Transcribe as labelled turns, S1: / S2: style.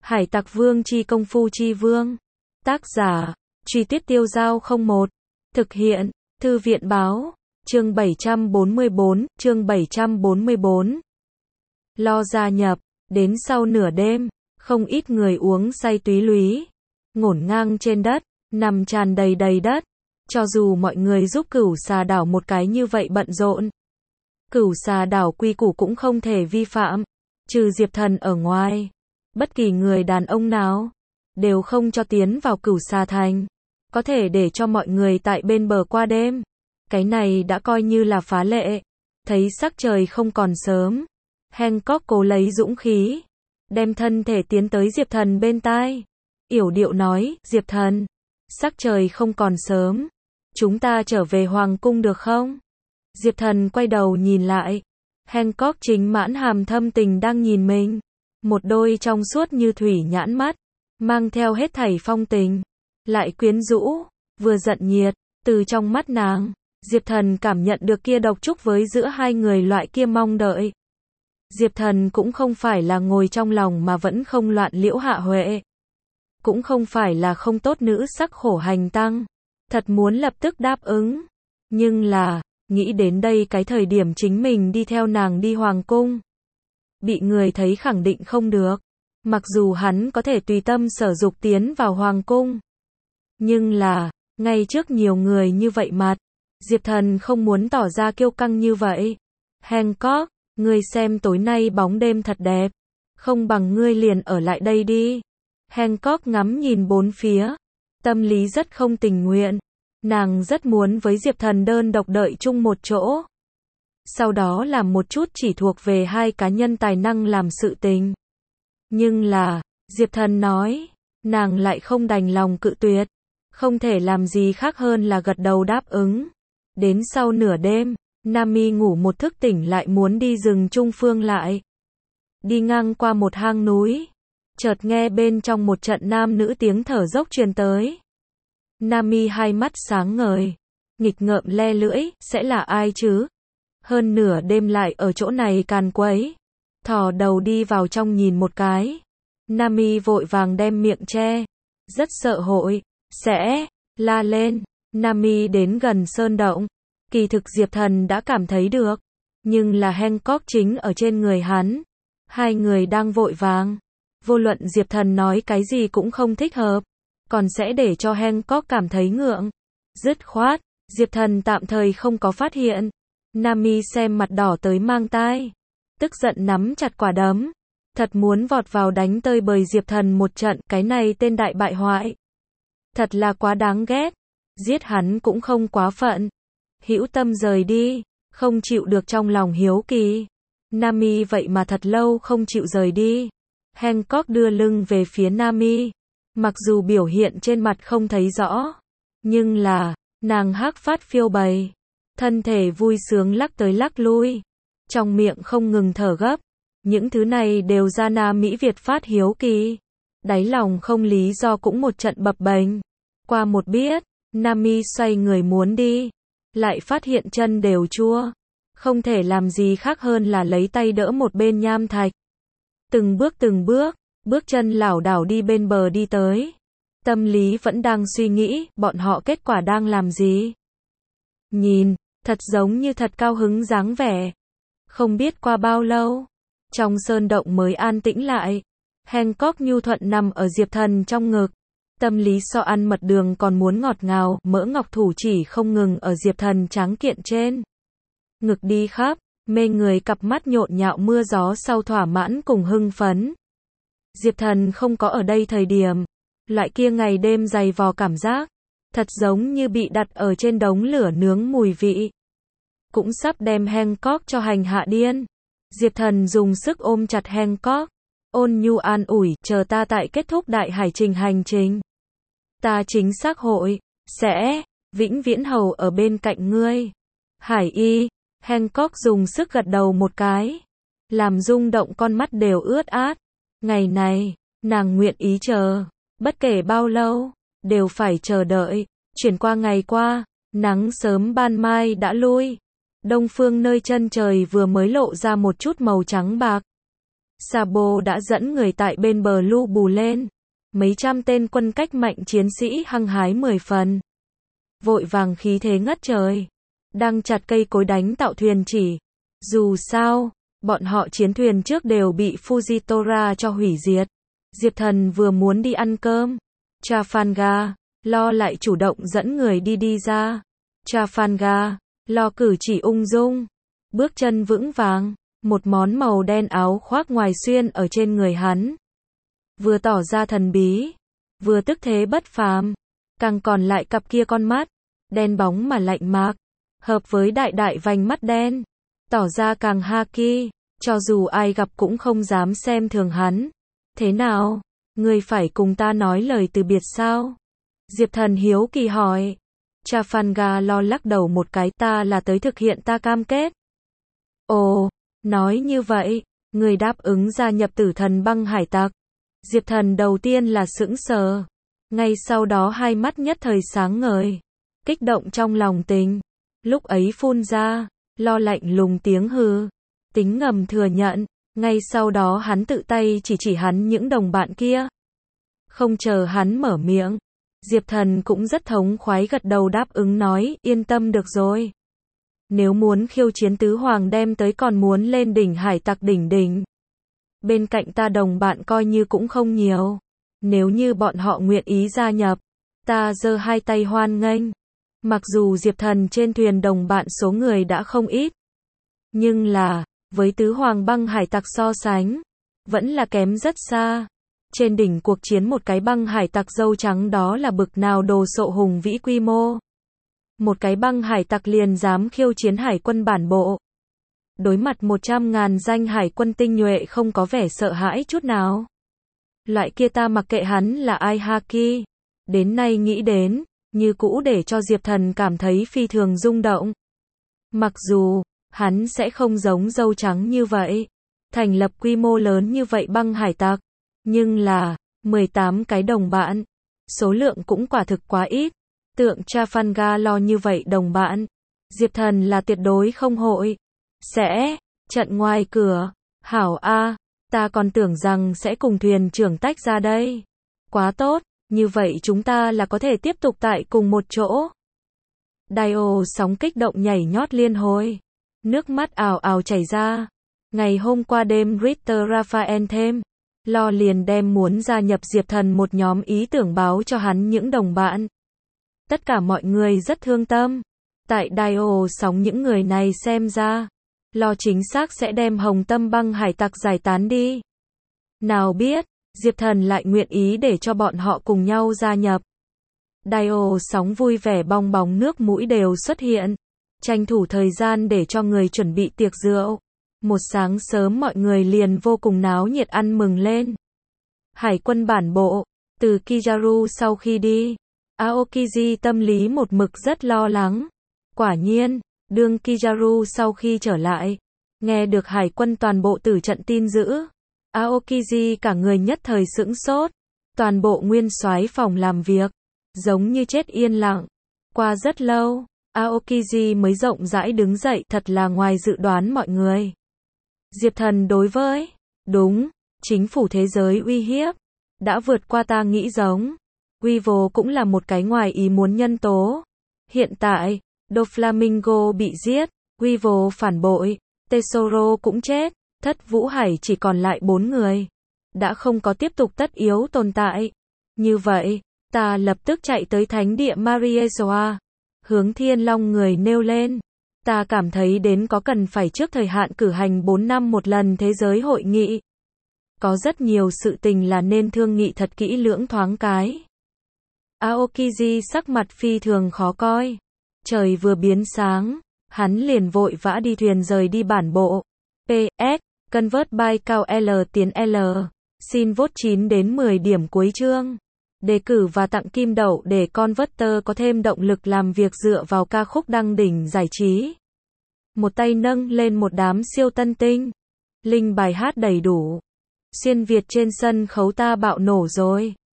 S1: Hải Tặc Vương chi công phu chi vương. Tác giả, Truy Tuyết Tiêu Dao 01. Thực hiện, Thư viện báo, chương 744. Lo gia nhập, đến sau nửa đêm, không ít người uống say túy lúy, ngổn ngang trên đất, nằm tràn đầy đất. Cho dù mọi người giúp Cửu Xà Đảo một cái như vậy bận rộn, Cửu Xà Đảo quy củ cũng không thể vi phạm, trừ Diệp Thần ở ngoài, bất kỳ người đàn ông nào đều không cho tiến vào Cửu Xà Thành, có thể để cho mọi người tại bên bờ qua đêm. Cái này đã coi như là phá lệ. Thấy sắc trời không còn sớm, Hancock cố lấy dũng khí, đem thân thể tiến tới Diệp Thần bên tai, yểu điệu nói, Diệp Thần, sắc trời không còn sớm, chúng ta trở về Hoàng Cung được không? Diệp Thần quay đầu nhìn lại, Hancock chính mãn hàm thâm tình đang nhìn mình, một đôi trong suốt như thủy nhãn mắt, mang theo hết thảy phong tình, lại quyến rũ, vừa giận nhiệt, từ trong mắt nàng, Diệp Thần cảm nhận được kia độc trúc với giữa hai người loại kia mong đợi. Diệp Thần cũng không phải là ngồi trong lòng mà vẫn không loạn Liễu Hạ Huệ, cũng không phải là không tốt nữ sắc khổ hành tăng, thật muốn lập tức đáp ứng, nhưng là, nghĩ đến đây cái thời điểm chính mình đi theo nàng đi Hoàng Cung, bị người thấy khẳng định không được, mặc dù hắn có thể tùy tâm sở dục tiến vào Hoàng Cung, nhưng là, ngay trước nhiều người như vậy mặt, Diệp Thần không muốn tỏ ra kiêu căng như vậy. Hancock, ngươi xem tối nay bóng đêm thật đẹp, không bằng ngươi liền ở lại đây đi. Hancock ngắm nhìn bốn phía, tâm lý rất không tình nguyện, nàng rất muốn với Diệp Thần đơn độc đợi chung một chỗ, sau đó làm một chút chỉ thuộc về hai cá nhân tài năng làm sự tình. Nhưng là, Diệp Thần nói, nàng lại không đành lòng cự tuyệt, không thể làm gì khác hơn là gật đầu đáp ứng. Đến sau nửa đêm, Nami ngủ một thức tỉnh lại muốn đi rừng Trung Phương lại. Đi ngang qua một hang núi, chợt nghe bên trong một trận nam nữ tiếng thở dốc truyền tới. Nami hai mắt sáng ngời, nghịch ngợm le lưỡi, sẽ là ai chứ? Hơn nửa đêm lại ở chỗ này càn quấy. Thò đầu đi vào trong nhìn một cái. Nami vội vàng đem miệng che, rất sợ hội sẽ la lên. Nami đến gần sơn động, kỳ thực Diệp Thần đã cảm thấy được, nhưng là Hancock chính ở trên người hắn. Hai người đang vội vàng, vô luận Diệp Thần nói cái gì cũng không thích hợp, còn sẽ để cho Hancock cảm thấy ngượng. Dứt khoát, Diệp Thần tạm thời không có phát hiện. Nami xem mặt đỏ tới mang tai, tức giận nắm chặt quả đấm, thật muốn vọt vào đánh tơi bời Diệp Thần một trận, cái này tên đại bại hoại. Thật là quá đáng ghét, giết hắn cũng không quá phận. Hữu tâm rời đi, không chịu được trong lòng hiếu kỳ. Nami vậy mà thật lâu không chịu rời đi. Hancock đưa lưng về phía Nami, mặc dù biểu hiện trên mặt không thấy rõ, nhưng là, nàng hắc phát phiêu bày, thân thể vui sướng lắc tới lắc lui, trong miệng không ngừng thở gấp. Những thứ này đều ra Nam Mỹ Việt phát hiếu kỳ, đáy lòng không lý do cũng một trận bập bềnh. Qua một biết, Nami xoay người muốn đi, lại phát hiện chân đều chua, không thể làm gì khác hơn là lấy tay đỡ một bên nham thạch. Từng bước, bước chân lảo đảo đi bên bờ đi tới. Tâm lý vẫn đang suy nghĩ, bọn họ kết quả đang làm gì. Nhìn, thật giống như thật cao hứng dáng vẻ. Không biết qua bao lâu, trong sơn động mới an tĩnh lại. Hancock nhu thuận nằm ở Diệp Thần trong ngực. Tâm lý so ăn mật đường còn muốn ngọt ngào, mỡ ngọc thủ chỉ không ngừng ở Diệp Thần tráng kiện trên ngực đi khắp, mê người cặp mắt nhộn nhạo mưa gió sau thỏa mãn cùng hưng phấn. Diệp Thần không có ở đây thời điểm, loại kia ngày đêm dày vò cảm giác, thật giống như bị đặt ở trên đống lửa nướng mùi vị, cũng sắp đem Hancock cho hành hạ điên. Diệp Thần dùng sức ôm chặt Hancock, ôn nhu an ủi, chờ ta tại kết thúc đại hải trình hành trình, ta chính xác hội sẽ vĩnh viễn hầu ở bên cạnh ngươi. Hải y. Hancock dùng sức gật đầu một cái, làm rung động con mắt đều ướt át. Ngày này, nàng nguyện ý chờ, bất kể bao lâu, đều phải chờ đợi. Chuyển qua ngày qua, nắng sớm ban mai đã lui, đông phương nơi chân trời vừa mới lộ ra một chút màu trắng bạc. Sabo đã dẫn người tại bên bờ lu bù lên. Mấy trăm tên quân cách mạnh chiến sĩ hăng hái 10 phần. Vội vàng khí thế ngất trời. Đang chặt cây cối đánh tạo thuyền chỉ. Dù sao, bọn họ chiến thuyền trước đều bị Fujitora cho hủy diệt. Diệp Thần vừa muốn đi ăn cơm. Trafalgar, Lo lại chủ động dẫn người đi ra. Trafalgar, Lo cử chỉ ung dung. Bước chân vững vàng. Một món màu đen áo khoác ngoài xuyên ở trên người hắn. Vừa tỏ ra thần bí, vừa tức thế bất phàm. Càng còn lại cặp kia con mắt, đen bóng mà lạnh mạc. Hợp với đại đại vành mắt đen. Tỏ ra càng haki, cho dù ai gặp cũng không dám xem thường hắn. Thế nào? Ngươi phải cùng ta nói lời từ biệt sao? Diệp Thần hiếu kỳ hỏi. Trafalgar Lo lắc đầu một cái, ta là tới thực hiện ta cam kết. Ồ, nói như vậy, ngươi đáp ứng gia nhập Tử Thần băng hải tặc. Diệp Thần đầu tiên là sững sờ. Ngay sau đó hai mắt nhất thời sáng ngời. Kích động trong lòng tình. Lúc ấy phun ra, Lo lạnh lùng tiếng hừ. Tính ngầm thừa nhận. Ngay sau đó hắn tự tay chỉ hắn những đồng bạn kia. Không chờ hắn mở miệng, Diệp Thần cũng rất thống khoái gật đầu đáp ứng nói, yên tâm được rồi. Nếu muốn khiêu chiến tứ hoàng đem tới còn muốn lên đỉnh hải tặc đỉnh. Bên cạnh ta đồng bạn coi như cũng không nhiều. Nếu như bọn họ nguyện ý gia nhập, ta giơ hai tay hoan nghênh. Mặc dù Diệp Thần trên thuyền đồng bạn số người đã không ít. Nhưng là, với tứ hoàng băng hải tặc so sánh, vẫn là kém rất xa. Trên đỉnh cuộc chiến một cái băng hải tặc dâu trắng đó là bực nào đồ sộ hùng vĩ quy mô. Một cái băng hải tặc liền dám khiêu chiến hải quân bản bộ. Đối mặt 100.000 danh hải quân tinh nhuệ không có vẻ sợ hãi chút nào. Loại kia ta mặc kệ hắn là ai haki. Đến nay nghĩ đến, như cũ để cho Diệp Thần cảm thấy phi thường rung động. Mặc dù, hắn sẽ không giống dâu trắng như vậy. Thành lập quy mô lớn như vậy băng hải tặc. Nhưng là, 18 cái đồng bạn. Số lượng cũng quả thực quá ít. Tượng Trafalgar Lo như vậy đồng bạn. Diệp Thần là tuyệt đối không hội. Sẽ, trận ngoài cửa. Hảo A, ta còn tưởng rằng sẽ cùng thuyền trưởng tách ra đây. Quá tốt, như vậy chúng ta là có thể tiếp tục tại cùng một chỗ. Dio sóng kích động nhảy nhót liên hồi. Nước mắt ào ào chảy ra. Ngày hôm qua đêm Richter Raphael thêm. Lo liền đem muốn gia nhập Diệp Thần một nhóm ý tưởng báo cho hắn những đồng bạn. Tất cả mọi người rất thương tâm. Tại Dio sóng những người này xem ra, Lo chính xác sẽ đem Hồng Tâm băng hải tặc giải tán đi. Nào biết, Diệp Thần lại nguyện ý để cho bọn họ cùng nhau gia nhập. Dio sóng vui vẻ bong bóng nước mũi đều xuất hiện. Tranh thủ thời gian để cho người chuẩn bị tiệc rượu. Một sáng sớm mọi người liền vô cùng náo nhiệt ăn mừng lên. Hải quân bản bộ, từ Kizaru sau khi đi, Aokiji tâm lý một mực rất lo lắng. Quả nhiên, đương Kizaru sau khi trở lại, nghe được hải quân toàn bộ tử trận tin dữ, Aokiji cả người nhất thời sững sốt. Toàn bộ nguyên soái phòng làm việc, giống như chết yên lặng. Qua rất lâu, Aokiji mới rộng rãi đứng dậy, thật là ngoài dự đoán mọi người. Diệp Thần đối với, đúng, chính phủ thế giới uy hiếp, đã vượt qua ta nghĩ giống. Weevil cũng là một cái ngoài ý muốn nhân tố. Hiện tại, Doflamingo bị giết, Weevil phản bội, Tesoro cũng chết, Thất Vũ Hải chỉ còn lại 4 người. Đã không có tiếp tục tất yếu tồn tại. Như vậy, ta lập tức chạy tới thánh địa Mariesoa. Hướng Thiên Long người nêu lên. Ta cảm thấy đến có cần phải trước thời hạn cử hành 4 năm một lần thế giới hội nghị. Có rất nhiều sự tình là nên thương nghị thật kỹ lưỡng thoáng cái. Aokiji sắc mặt phi thường khó coi. Trời vừa biến sáng, hắn liền vội vã đi thuyền rời đi bản bộ. PS, convert by cao L tiến L. Xin vote 9 đến 10 điểm cuối chương. Đề cử và tặng kim đậu để Converter có thêm động lực làm việc dựa vào ca khúc đăng đỉnh giải trí. Một tay nâng lên một đám siêu tân tinh. Link bài hát đầy đủ. Xuyên Việt trên sân khấu ta bạo nổ rồi.